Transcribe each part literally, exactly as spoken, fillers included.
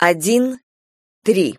Один, три.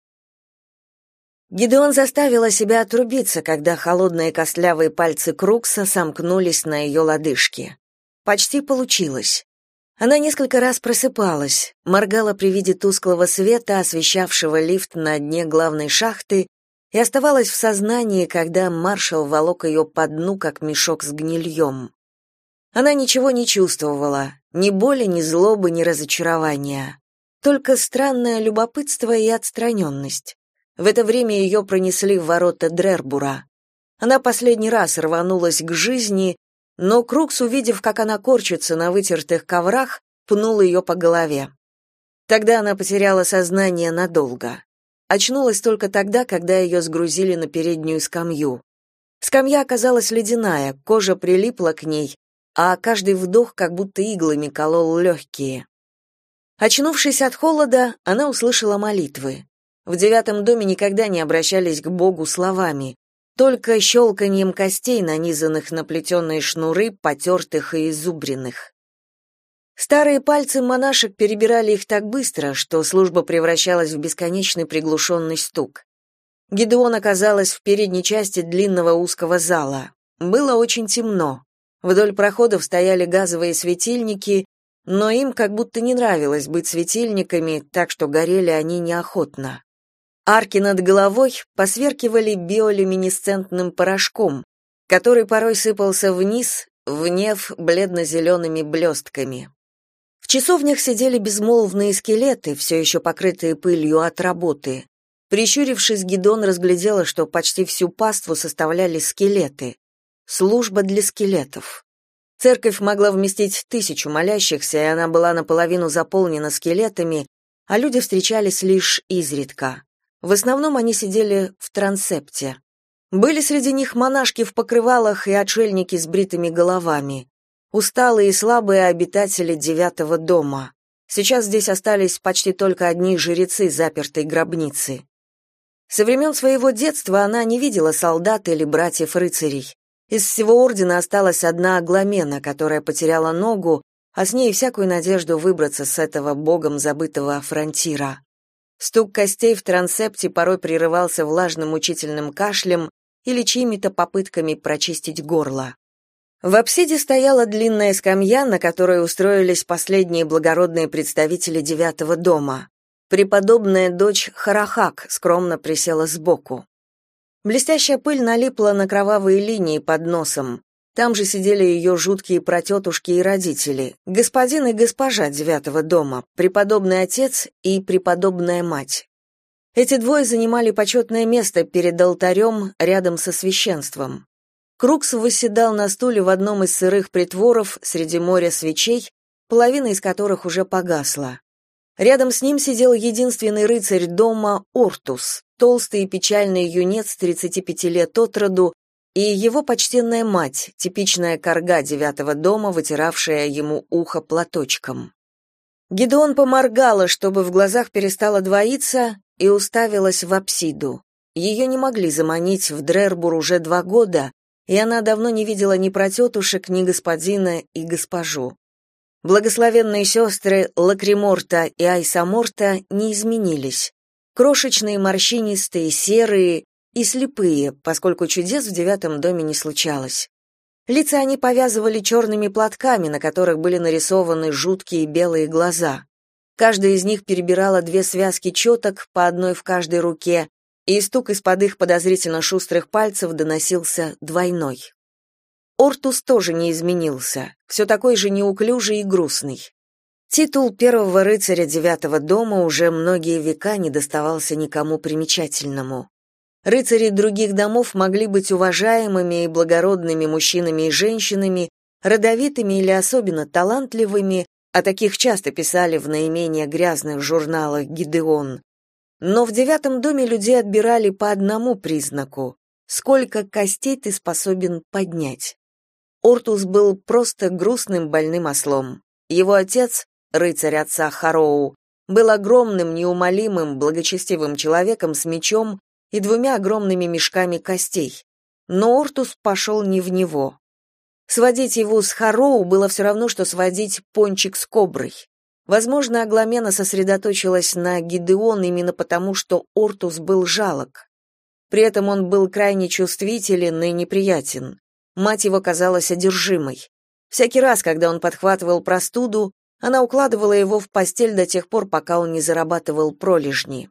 Гидеон заставила себя отрубиться, когда холодные костлявые пальцы Крукса сомкнулись на ее лодыжке. Почти получилось. Она несколько раз просыпалась, моргала при виде тусклого света, освещавшего лифт на дне главной шахты, и оставалась в сознании, когда маршал волок ее по дну, как мешок с гнильем. Она ничего не чувствовала, ни боли, ни злобы, ни разочарования. Только странное любопытство и отстраненность. В это время ее пронесли в ворота Дрербура. Она последний раз рванулась к жизни, но Крукс, увидев, как она корчится на вытертых коврах, пнул ее по голове. Тогда она потеряла сознание надолго. Очнулась только тогда, когда ее сгрузили на переднюю скамью. Скамья оказалась ледяная, кожа прилипла к ней, а каждый вдох как будто иглами колол легкие. Очнувшись от холода, она услышала молитвы. В девятом доме никогда не обращались к Богу словами, только щелканьем костей, нанизанных на плетеные шнуры, потертых и изубренных. Старые пальцы монашек перебирали их так быстро, что служба превращалась в бесконечный приглушенный стук. Гидеон оказалась в передней части длинного узкого зала. Было очень темно. Вдоль проходов стояли газовые светильники, но им как будто не нравилось быть светильниками, так что горели они неохотно. Арки над головой посверкивали биолюминесцентным порошком, который порой сыпался вниз, в неф бледно-зелеными блестками. В часовнях сидели безмолвные скелеты, все еще покрытые пылью от работы. Прищурившись, Гидеон разглядела, что почти всю паству составляли скелеты. Служба для скелетов. Церковь могла вместить тысячу молящихся, и она была наполовину заполнена скелетами, а люди встречались лишь изредка. В основном они сидели в трансепте. Были среди них монашки в покрывалах и отшельники с бритыми головами. Усталые и слабые обитатели девятого дома. Сейчас здесь остались почти только одни жрецы запертой гробницы. Со времен своего детства она не видела солдат или братьев-рыцарей. Из всего ордена осталась одна Агламена, которая потеряла ногу, а с ней всякую надежду выбраться с этого богом забытого фронтира. Стук костей в трансепте порой прерывался влажным мучительным кашлем или чьими-то попытками прочистить горло. В апсиде стояла длинная скамья, на которой устроились последние благородные представители девятого дома. Преподобная дочь Харахак скромно присела сбоку. Блестящая пыль налипла на кровавые линии под носом. Там же сидели ее жуткие пратетушки и родители, господин и госпожа девятого дома, преподобный отец и преподобная мать. Эти двое занимали почетное место перед алтарем рядом со священством. Крукс восседал на стуле в одном из сырых притворов среди моря свечей, половина из которых уже погасла. Рядом с ним сидел единственный рыцарь дома Ортус, толстый и печальный юнец тридцати пяти лет от роду, и его почтенная мать, типичная карга девятого дома, вытиравшая ему ухо платочком. Гидеон поморгала, чтобы в глазах перестала двоиться, и уставилась в апсиду. Ее не могли заманить в Дрербур уже два года, и она давно не видела ни протетушек, ни господина и госпожу. Благословенные сестры Лакриморта и Айсаморта не изменились. Крошечные, морщинистые, серые и слепые, поскольку чудес в девятом доме не случалось. Лица они повязывали черными платками, на которых были нарисованы жуткие белые глаза. Каждая из них перебирала две связки четок, по одной в каждой руке, и стук из-под их подозрительно шустрых пальцев доносился двойной. Ортус тоже не изменился, все такой же неуклюжий и грустный. Титул первого рыцаря девятого дома уже многие века не доставался никому примечательному. Рыцари других домов могли быть уважаемыми и благородными мужчинами и женщинами, родовитыми или особенно талантливыми, о таких часто писали в наименее грязных журналах Гидеон. Но в девятом доме людей отбирали по одному признаку: сколько костей ты способен поднять. Ортус был просто грустным больным ослом. Его отец, рыцарь отца Хароу, был огромным, неумолимым, благочестивым человеком с мечом и двумя огромными мешками костей. Но Ортус пошел не в него. Сводить его с Хароу было все равно, что сводить пончик с коброй. Возможно, Агламена сосредоточилась на Гидеон именно потому, что Ортус был жалок. При этом он был крайне чувствителен и неприятен. Мать его казалась одержимой. Всякий раз, когда он подхватывал простуду, она укладывала его в постель до тех пор, пока он не зарабатывал пролежни.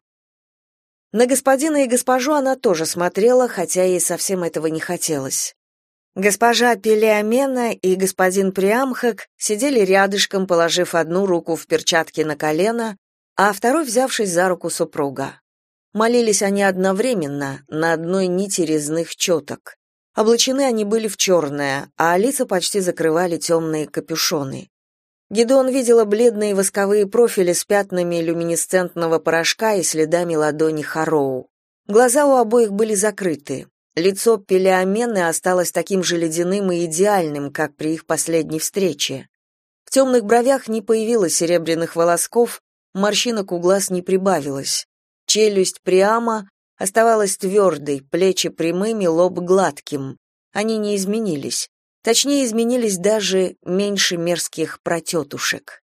На господина и госпожу она тоже смотрела, хотя ей совсем этого не хотелось. Госпожа Пелеомена и господин Приамхак сидели рядышком, положив одну руку в перчатке на колено, а второй взявшись за руку супруга. Молились они одновременно, на одной нити резных четок. Облачены они были в черное, а лица почти закрывали темные капюшоны. Гидеон видела бледные восковые профили с пятнами люминесцентного порошка и следами ладони Хароу. Глаза у обоих были закрыты. Лицо Пелеомены осталось таким же ледяным и идеальным, как при их последней встрече. В темных бровях не появилось серебряных волосков, морщинок у глаз не прибавилось. Челюсть Приама оставалась твердой, плечи прямыми, лоб гладким. Они не изменились. Точнее, изменились даже меньше мерзких протетушек.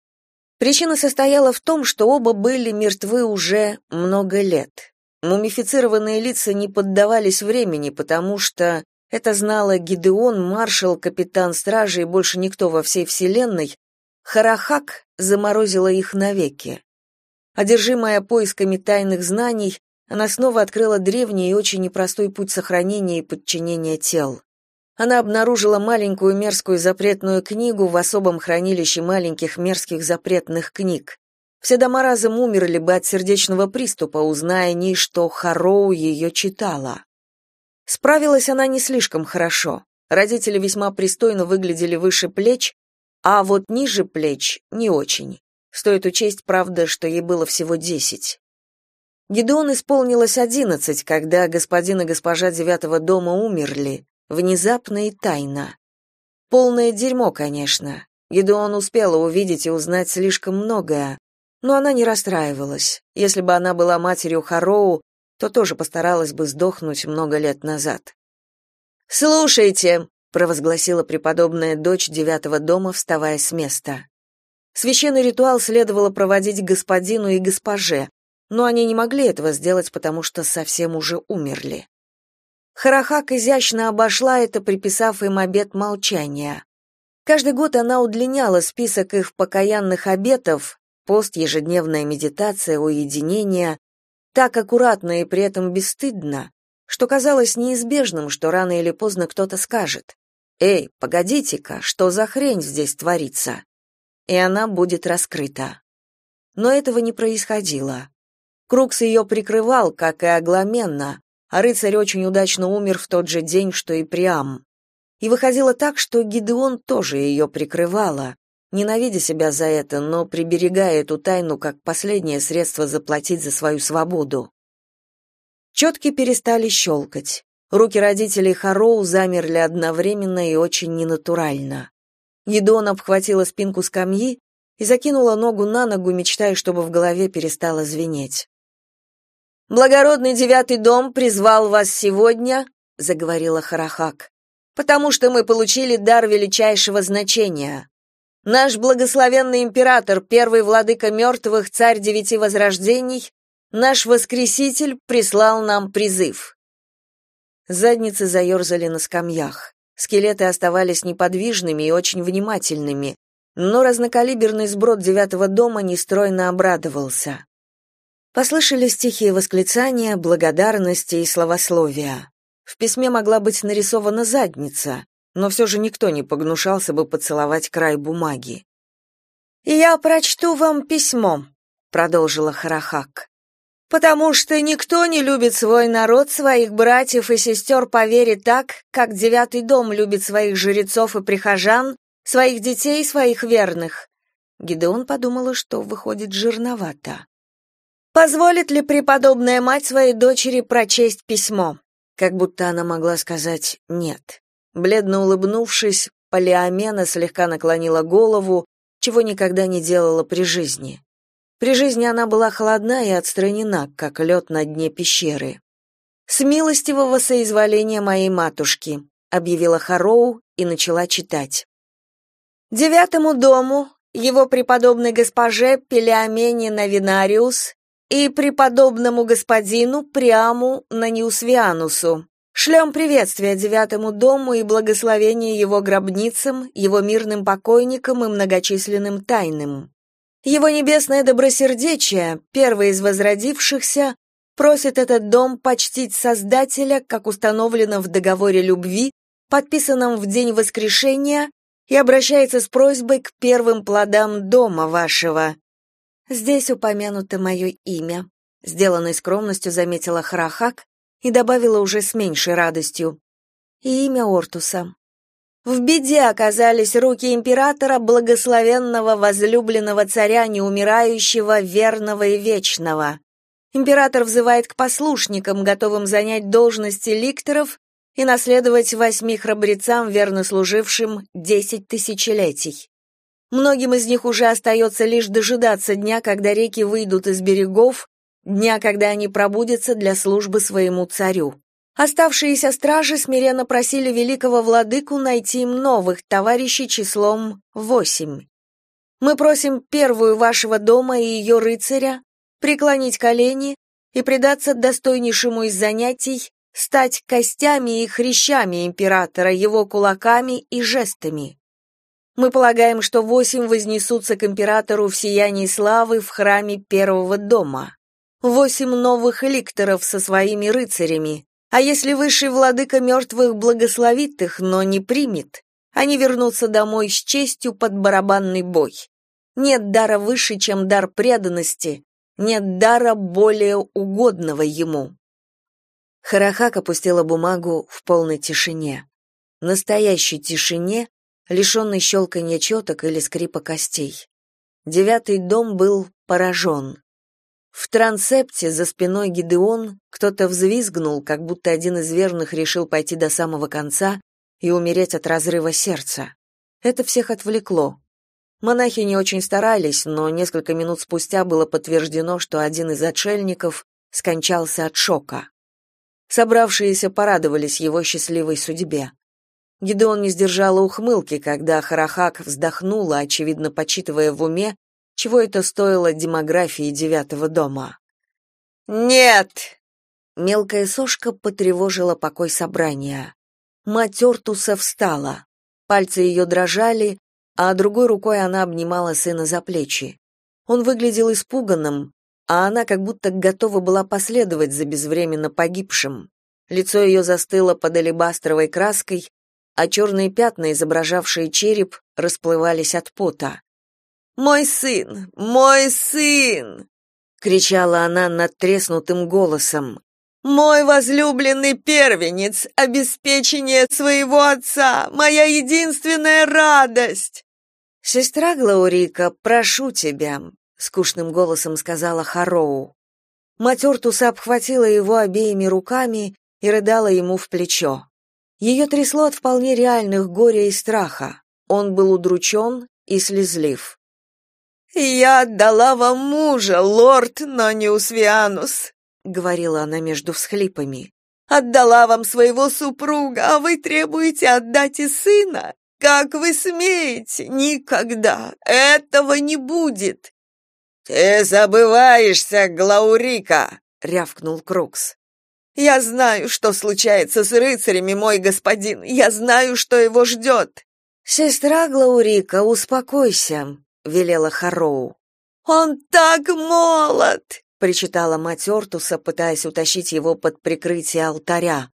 Причина состояла в том, что оба были мертвы уже много лет. Мумифицированные лица не поддавались времени, потому что это знала Гидеон, маршал, капитан стражи и больше никто во всей вселенной. Харахак заморозила их навеки. Одержимая поисками тайных знаний, она снова открыла древний и очень непростой путь сохранения и подчинения тел. Она обнаружила маленькую мерзкую запретную книгу в особом хранилище маленьких мерзких запретных книг. Все дома разом умерли бы от сердечного приступа, узная ни, что Хароу ее читала. Справилась она не слишком хорошо. Родители весьма пристойно выглядели выше плеч, а вот ниже плеч не очень. Стоит учесть, правда, что ей было всего десять. Гидеон исполнилось одиннадцать, когда господин и госпожа девятого дома умерли, внезапно и тайно. Полное дерьмо, конечно. Гидеон успела увидеть и узнать слишком многое. Но она не расстраивалась. Если бы она была матерью Хароу, то тоже постаралась бы сдохнуть много лет назад. «Слушайте», — провозгласила преподобная дочь девятого дома, вставая с места. Священный ритуал следовало проводить господину и госпоже, но они не могли этого сделать, потому что совсем уже умерли. Харахак изящно обошла это, приписав им обет молчания. Каждый год она удлиняла список их покаянных обетов, пост, ежедневная медитация, уединение, так аккуратно и при этом бесстыдно, что казалось неизбежным, что рано или поздно кто-то скажет: «Эй, погодите-ка, что за хрень здесь творится?» И она будет раскрыта. Но этого не происходило. Крукс ее прикрывал, как и Агламенна, а рыцарь очень удачно умер в тот же день, что и Приам. И выходило так, что Гидеон тоже ее прикрывала, ненавидя себя за это, но приберегая эту тайну как последнее средство заплатить за свою свободу. Четки перестали щелкать. Руки родителей Хароу замерли одновременно и очень ненатурально. Гидеон обхватила спинку скамьи и закинула ногу на ногу, мечтая, чтобы в голове перестало звенеть. «Благородный девятый дом призвал вас сегодня», — заговорила Харахак, «потому что мы получили дар величайшего значения. Наш благословенный император, первый владыка мертвых, царь девяти возрождений, наш воскреситель прислал нам призыв». Задницы заерзали на скамьях. Скелеты оставались неподвижными и очень внимательными, но разнокалиберный сброд девятого дома нестройно обрадовался. Послышались тихие восклицания, благодарности и славословия. В письме могла быть нарисована задница, но все же никто не погнушался бы поцеловать край бумаги. «Я прочту вам письмо», — продолжила Харахак, «потому что никто не любит свой народ, своих братьев и сестер по вере так, как девятый дом любит своих жрецов и прихожан, своих детей и своих верных». Гидеон подумала, что выходит жирновато. «Позволит ли преподобная мать своей дочери прочесть письмо?» Как будто она могла сказать «нет». Бледно улыбнувшись, Пелеомена слегка наклонила голову, чего никогда не делала при жизни. При жизни она была холодна и отстранена, как лед на дне пещеры. «С милостивого соизволения моей матушки», — объявила Хароу и начала читать. «Девятому дому его преподобной госпоже Пелеомене Навинариус и преподобному господину Приаму Наниусвианусу. Шлем приветствия девятому дому и благословение его гробницам, его мирным покойникам и многочисленным тайным. Его небесное добросердечие, первый из возродившихся, просит этот дом почтить Создателя, как установлено в договоре любви, подписанном в день воскрешения, и обращается с просьбой к первым плодам дома вашего. Здесь упомянуто мое имя, сделанной скромностью заметила Харахак и добавила уже с меньшей радостью. И имя Ортуса. В беде оказались руки императора, благословенного возлюбленного царя, неумирающего, верного и вечного. Император взывает к послушникам, готовым занять должности ликторов и наследовать восьми храбрецам, верно служившим десять тысячелетий. Многим из них уже остается лишь дожидаться дня, когда реки выйдут из берегов, дня, когда они пробудятся для службы своему царю. Оставшиеся стражи смиренно просили великого владыку найти им новых товарищей числом восемь. Мы просим первую вашего дома и ее рыцаря преклонить колени и предаться достойнейшему из занятий, стать костями и хрящами императора, его кулаками и жестами. Мы полагаем, что восемь вознесутся к императору в сиянии славы в храме первого дома. Восемь новых ликторов со своими рыцарями, а если высший владыка мертвых благословит их, но не примет, они вернутся домой с честью под барабанный бой. Нет дара выше, чем дар преданности, нет дара более угодного ему. Харахак опустила бумагу в полной тишине. Настоящей тишине, лишенной щелканья четок или скрипа костей. Девятый дом был поражен. В трансепте за спиной Гидеон кто-то взвизгнул, как будто один из верных решил пойти до самого конца и умереть от разрыва сердца. Это всех отвлекло. Монахи не очень старались, но несколько минут спустя было подтверждено, что один из отшельников скончался от шока. Собравшиеся порадовались его счастливой судьбе. Гидеон не сдержала ухмылки, когда Харахак вздохнула, очевидно, подсчитывая в уме, чего это стоило демографии девятого дома. «Нет!» Мелкая сошка потревожила покой собрания. Мать Ортуса встала. Пальцы ее дрожали, а другой рукой она обнимала сына за плечи. Он выглядел испуганным, а она как будто готова была последовать за безвременно погибшим. Лицо ее застыло под алебастровой краской, а черные пятна, изображавшие череп, расплывались от пота. «Мой сын! Мой сын!» — кричала она надтреснутым голосом. «Мой возлюбленный первенец, обеспечение своего отца, моя единственная радость!» «Сестра Глаурика, прошу тебя», — скучным голосом сказала Хароу. Мать Ортуса обхватила его обеими руками и рыдала ему в плечо. Ее трясло от вполне реальных горя и страха. Он был удручен и слезлив. «Я отдала вам мужа, лорд Наниусвианус», — говорила она между всхлипами. «Отдала вам своего супруга, а вы требуете отдать и сына? Как вы смеете? Никогда! Этого не будет!» «Ты забываешься, Глаурика!» — рявкнул Крукс. «Я знаю, что случается с рыцарями, мой господин. Я знаю, что его ждет». «Сестра Глаурика, успокойся», — велела Хароу. «Он так молод!» — причитала мать Ортуса, пытаясь утащить его под прикрытие алтаря.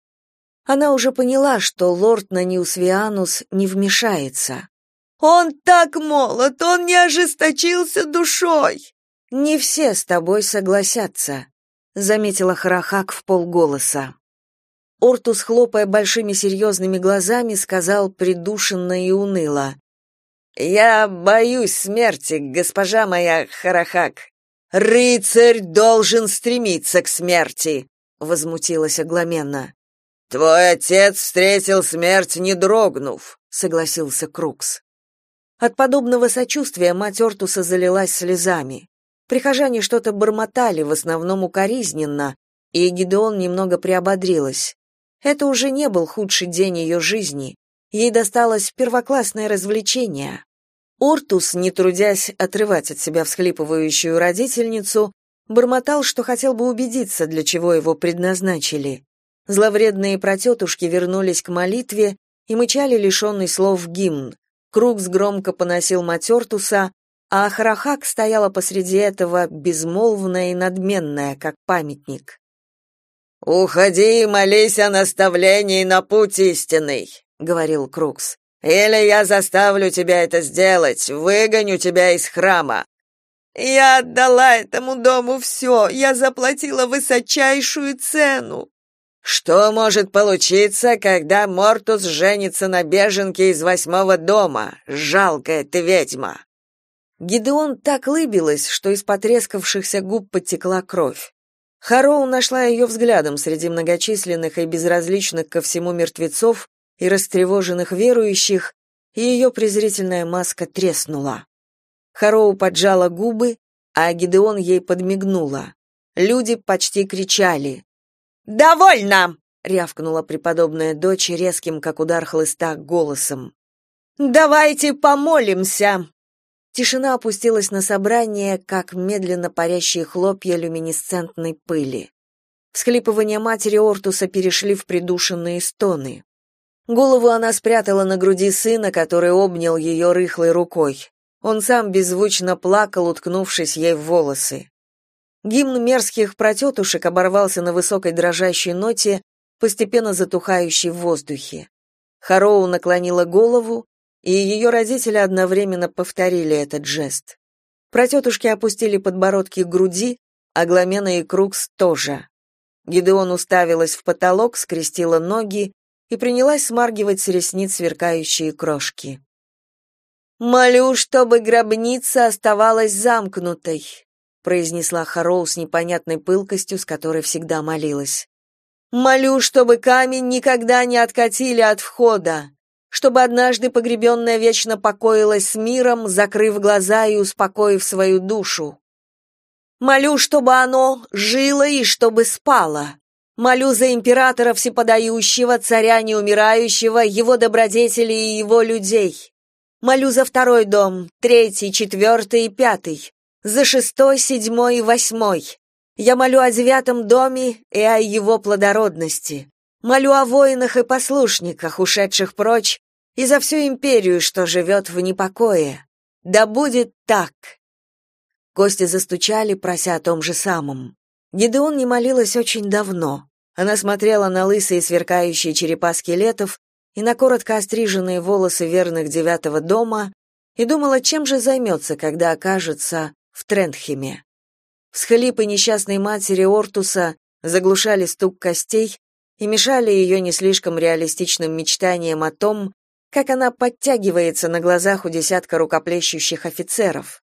Она уже поняла, что лорд Наниусвианус не вмешается. «Он так молод, он не ожесточился душой!» «Не все с тобой согласятся», — заметила Харахак вполголоса. Ортус, хлопая большими серьезными глазами, сказал придушенно и уныло: «Я боюсь смерти, госпожа моя Харахак». «Рыцарь должен стремиться к смерти», — возмутилась Агламенна. «Твой отец встретил смерть, не дрогнув», — согласился Крукс. От подобного сочувствия мать Ортуса залилась слезами. Прихожане что-то бормотали, в основном укоризненно, и Гидеон немного приободрилась. Это уже не был худший день ее жизни. Ей досталось первоклассное развлечение. Ортус, не трудясь отрывать от себя всхлипывающую родительницу, бормотал, что хотел бы убедиться, для чего его предназначили. Зловредные протетушки вернулись к молитве и мычали лишенный слов гимн. Крукс громко поносил мать Ортуса, а Харахак стояла посреди этого, безмолвная и надменная, как памятник. «Уходи и молись о наставлении на путь истинный», — говорил Крукс. «Или я заставлю тебя это сделать, выгоню тебя из храма». «Я отдала этому дому все, я заплатила высочайшую цену». «Что может получиться, когда Мортус женится на беженке из восьмого дома? Жалкая ты ведьма!» Гидеон так лыбилась, что из потрескавшихся губ потекла кровь. Хароу нашла ее взглядом среди многочисленных и безразличных ко всему мертвецов и растревоженных верующих, и ее презрительная маска треснула. Хароу поджала губы, а Гидеон ей подмигнула. Люди почти кричали. «Довольно!» — рявкнула преподобная дочь резким, как удар хлыста, голосом. «Давайте помолимся!» Тишина опустилась на собрание, как медленно парящие хлопья люминесцентной пыли. Всхлипывания матери Ортуса перешли в придушенные стоны. Голову она спрятала на груди сына, который обнял ее рыхлой рукой. Он сам беззвучно плакал, уткнувшись ей в волосы. Гимн мерзких протетушек оборвался на высокой дрожащей ноте, постепенно затухающей в воздухе. Хароу наклонила голову, и ее родители одновременно повторили этот жест. Протетушки опустили подбородки к груди, а Гламена и Крукс тоже. Гидеон уставилась в потолок, скрестила ноги и принялась смаргивать с ресниц сверкающие крошки. «Молю, чтобы гробница оставалась замкнутой», произнесла Хароу с непонятной пылкостью, с которой всегда молилась. «Молю, чтобы камень никогда не откатили от входа, чтобы однажды погребенная вечно покоилась с миром, закрыв глаза и успокоив свою душу. Молю, чтобы оно жило и чтобы спало. Молю за императора всеподающего, царя неумирающего, его добродетелей и его людей. Молю за второй дом, третий, четвертый и пятый, за шестой, седьмой и восьмой. Я молю о девятом доме и о его плодородности. Молю о воинах и послушниках, ушедших прочь, и за всю империю, что живет в непокое. Да будет так!» Кости застучали, прося о том же самом. Гидеон не молилась очень давно. Она смотрела на лысые сверкающие черепа скелетов и на коротко остриженные волосы верных девятого дома и думала, чем же займется, когда окажется в Трентхеме. Всхлипы несчастной матери Ортуса заглушали стук костей и мешали ее не слишком реалистичным мечтаниям о том, как она подтягивается на глазах у десятка рукоплещущих офицеров.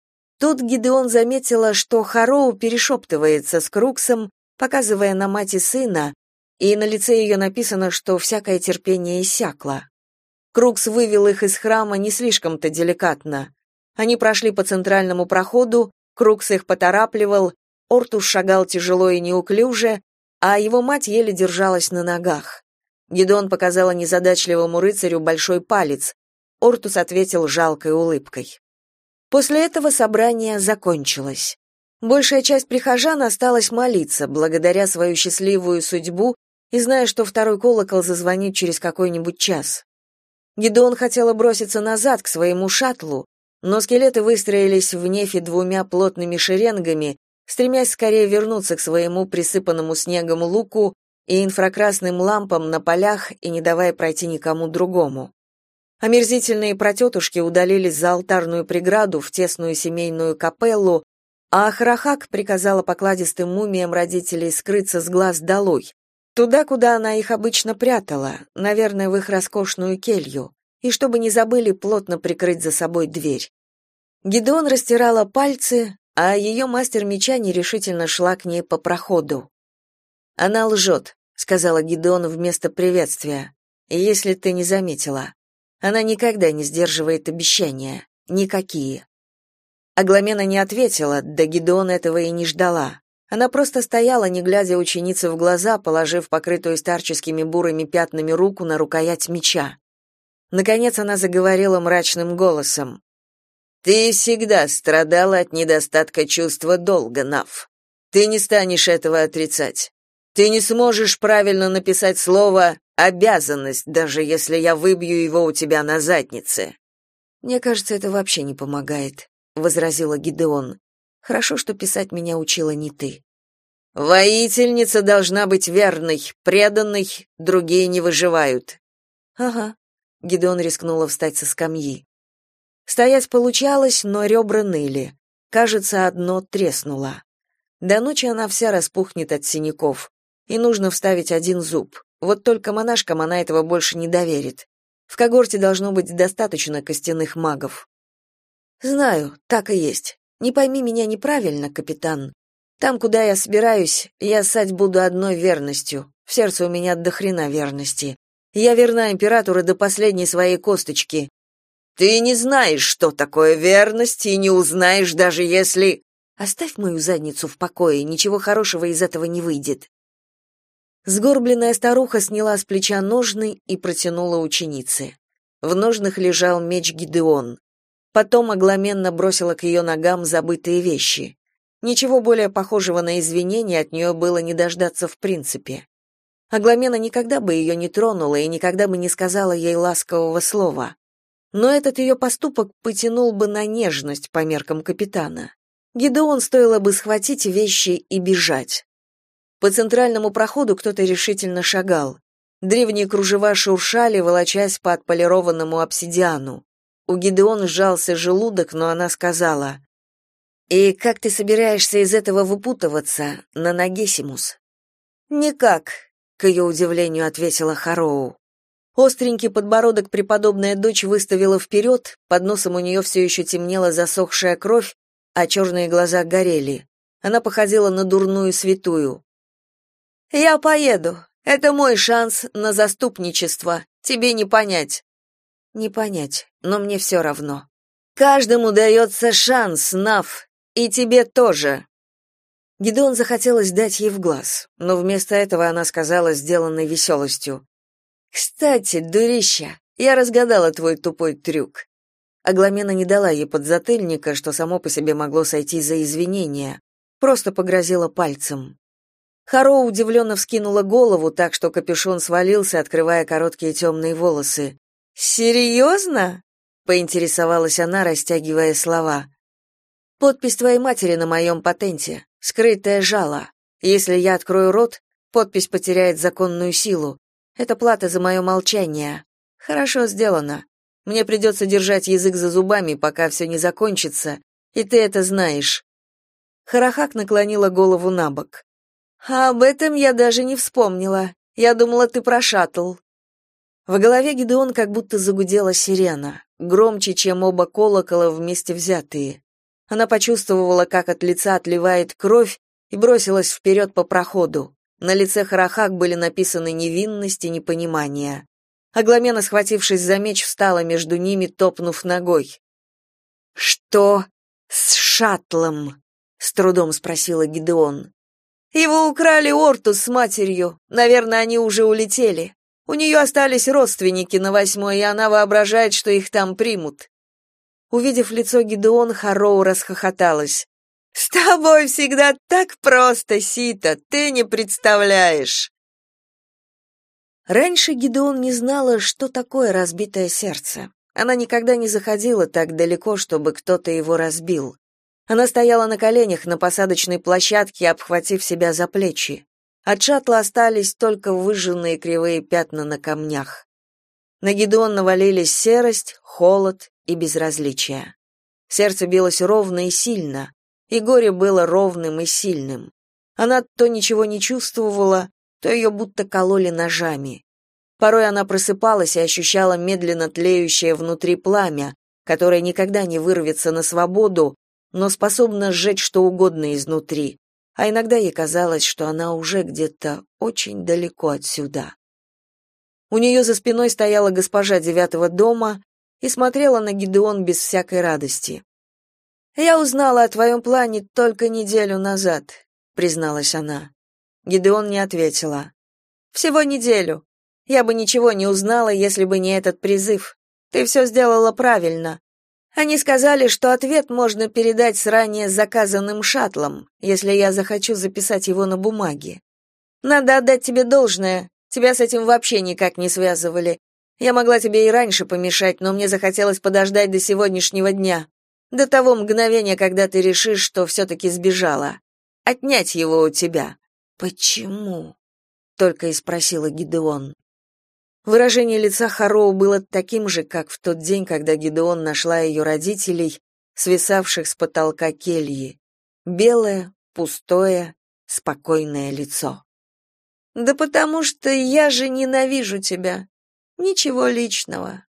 Тут Гидеон заметила, что Хароу перешептывается с Круксом, показывая на мать и сына, и на лице ее написано, что всякое терпение иссякло. Крукс вывел их из храма не слишком-то деликатно. Они прошли по центральному проходу, Крукс их поторапливал, Ортус шагал тяжело и неуклюже, а его мать еле держалась на ногах. Гидеон показала незадачливому рыцарю большой палец. Ортус ответил жалкой улыбкой. После этого собрание закончилось. Большая часть прихожан осталась молиться, благодаря свою счастливую судьбу и зная, что второй колокол зазвонит через какой-нибудь час. Гидеон хотела броситься назад к своему шаттлу, но скелеты выстроились в нефе двумя плотными шеренгами, стремясь скорее вернуться к своему присыпанному снегом луку и инфракрасным лампам на полях и не давая пройти никому другому. Омерзительные протетушки удалились за алтарную преграду в тесную семейную капеллу, а Харахак приказала покладистым мумиям родителей скрыться с глаз долой, туда, куда она их обычно прятала, наверное, в их роскошную келью, и чтобы не забыли плотно прикрыть за собой дверь. Гидеон растирала пальцы, а ее мастер меча нерешительно шла к ней по проходу. «Она лжет», — сказала Гидеон вместо приветствия, «если ты не заметила. Она никогда не сдерживает обещания. Никакие». Агламена не ответила, да Гидеон этого и не ждала. Она просто стояла, не глядя ученице в глаза, положив покрытую старческими бурыми пятнами руку на рукоять меча. Наконец она заговорила мрачным голосом. Ты всегда страдала от недостатка чувства долга, Нав. Ты не станешь этого отрицать. Ты не сможешь правильно написать слово «обязанность», даже если я выбью его у тебя на заднице. Мне кажется, это вообще не помогает, возразила Гидеон. Хорошо, что писать меня учила не ты. Воительница должна быть верной, преданной, другие не выживают. Ага. Гидеон рискнула встать со скамьи. Стоять получалось, но ребра ныли. Кажется, одно треснуло. До ночи она вся распухнет от синяков, и нужно вставить один зуб. Вот только монашкам она этого больше не доверит. В когорте должно быть достаточно костяных магов. Знаю, так и есть. Не пойми меня неправильно, капитан. Там, куда я собираюсь, я ссать буду одной верностью. В сердце у меня до хрена верности. Я верна императору до последней своей косточки. Ты не знаешь, что такое верность, и не узнаешь, даже если... Оставь мою задницу в покое, ничего хорошего из этого не выйдет. Сгорбленная старуха сняла с плеча ножны и протянула ученице. В ножнах лежал меч Гидеон. Потом огломенно бросила к ее ногам забытые вещи. Ничего более похожего на извинения от нее было не дождаться в принципе. Агламена никогда бы ее не тронула и никогда бы не сказала ей ласкового слова. Но этот ее поступок потянул бы на нежность по меркам капитана. Гидеон стоило бы схватить вещи и бежать. По центральному проходу кто-то решительно шагал. Древние кружева шуршали, волочась по отполированному обсидиану. У Гидеон сжался желудок, но она сказала: «И как ты собираешься из этого выпутываться, Нанагесимус?» «Никак», — к ее удивлению ответила Хароу. Остренький подбородок преподобная дочь выставила вперед, под носом у нее все еще темнела засохшая кровь, а черные глаза горели. Она походила на дурную святую. «Я поеду. Это мой шанс на заступничество. Тебе не понять». «Не понять, но мне все равно». «Каждому дается шанс, Нав, и тебе тоже». Гидеон захотелось дать ей в глаз, но вместо этого она сказала сделанной веселостью: «Кстати, дурища, я разгадала твой тупой трюк». Агламена не дала ей подзатыльника, что само по себе могло сойти за извинение, просто погрозила пальцем. Хароу удивленно вскинула голову, так что капюшон свалился, открывая короткие темные волосы. «Серьезно?» — поинтересовалась она, растягивая слова. «Подпись твоей матери на моем патенте, скрытое жало. Если я открою рот, подпись потеряет законную силу. Это плата за мое молчание. Хорошо сделано. Мне придется держать язык за зубами, пока все не закончится, и ты это знаешь». Харахак наклонила голову набок. «А об этом я даже не вспомнила. Я думала, ты про шаттл». В голове Гидеон как будто загудела сирена, громче, чем оба колокола вместе взятые. Она почувствовала, как от лица отливает кровь, и бросилась вперед по проходу. На лице Харахак были написаны невинность и непонимание. Агламена, схватившись за меч, встала между ними, топнув ногой. «Что с шаттлом?» — с трудом спросила Гидеон. «Его украли Ортус с матерью. Наверное, они уже улетели. У нее остались родственники на восьмой, и она воображает, что их там примут». Увидев лицо Гидеон, Хароу расхохоталась. «С тобой всегда так просто, Сита, ты не представляешь!» Раньше Гидеон не знала, что такое разбитое сердце. Она никогда не заходила так далеко, чтобы кто-то его разбил. Она стояла на коленях на посадочной площадке, обхватив себя за плечи. От шаттла остались только выжженные кривые пятна на камнях. На Гидеон навалились серость, холод и безразличие. Сердце билось ровно и сильно, и горе было ровным и сильным. Она то ничего не чувствовала, то ее будто кололи ножами. Порой она просыпалась и ощущала медленно тлеющее внутри пламя, которое никогда не вырвется на свободу, но способно сжечь что угодно изнутри, а иногда ей казалось, что она уже где-то очень далеко отсюда. У нее за спиной стояла госпожа девятого дома и смотрела на Гидеон без всякой радости. «Я узнала о твоем плане только неделю назад», — призналась она. Гидеон не ответила. «Всего неделю. Я бы ничего не узнала, если бы не этот призыв. Ты все сделала правильно. Они сказали, что ответ можно передать с ранее заказанным шаттлом, если я захочу записать его на бумаге. Надо отдать тебе должное, тебя с этим вообще никак не связывали. Я могла тебе и раньше помешать, но мне захотелось подождать до сегодняшнего дня, до того мгновения, когда ты решишь, что все-таки сбежала. Отнять его у тебя. Почему? Только и спросила Гидеон. Выражение лица Хароу было таким же, как в тот день, когда Гидеон нашла ее родителей, свисавших с потолка кельи. Белое, пустое, спокойное лицо. «Да потому что я же ненавижу тебя. Ничего личного.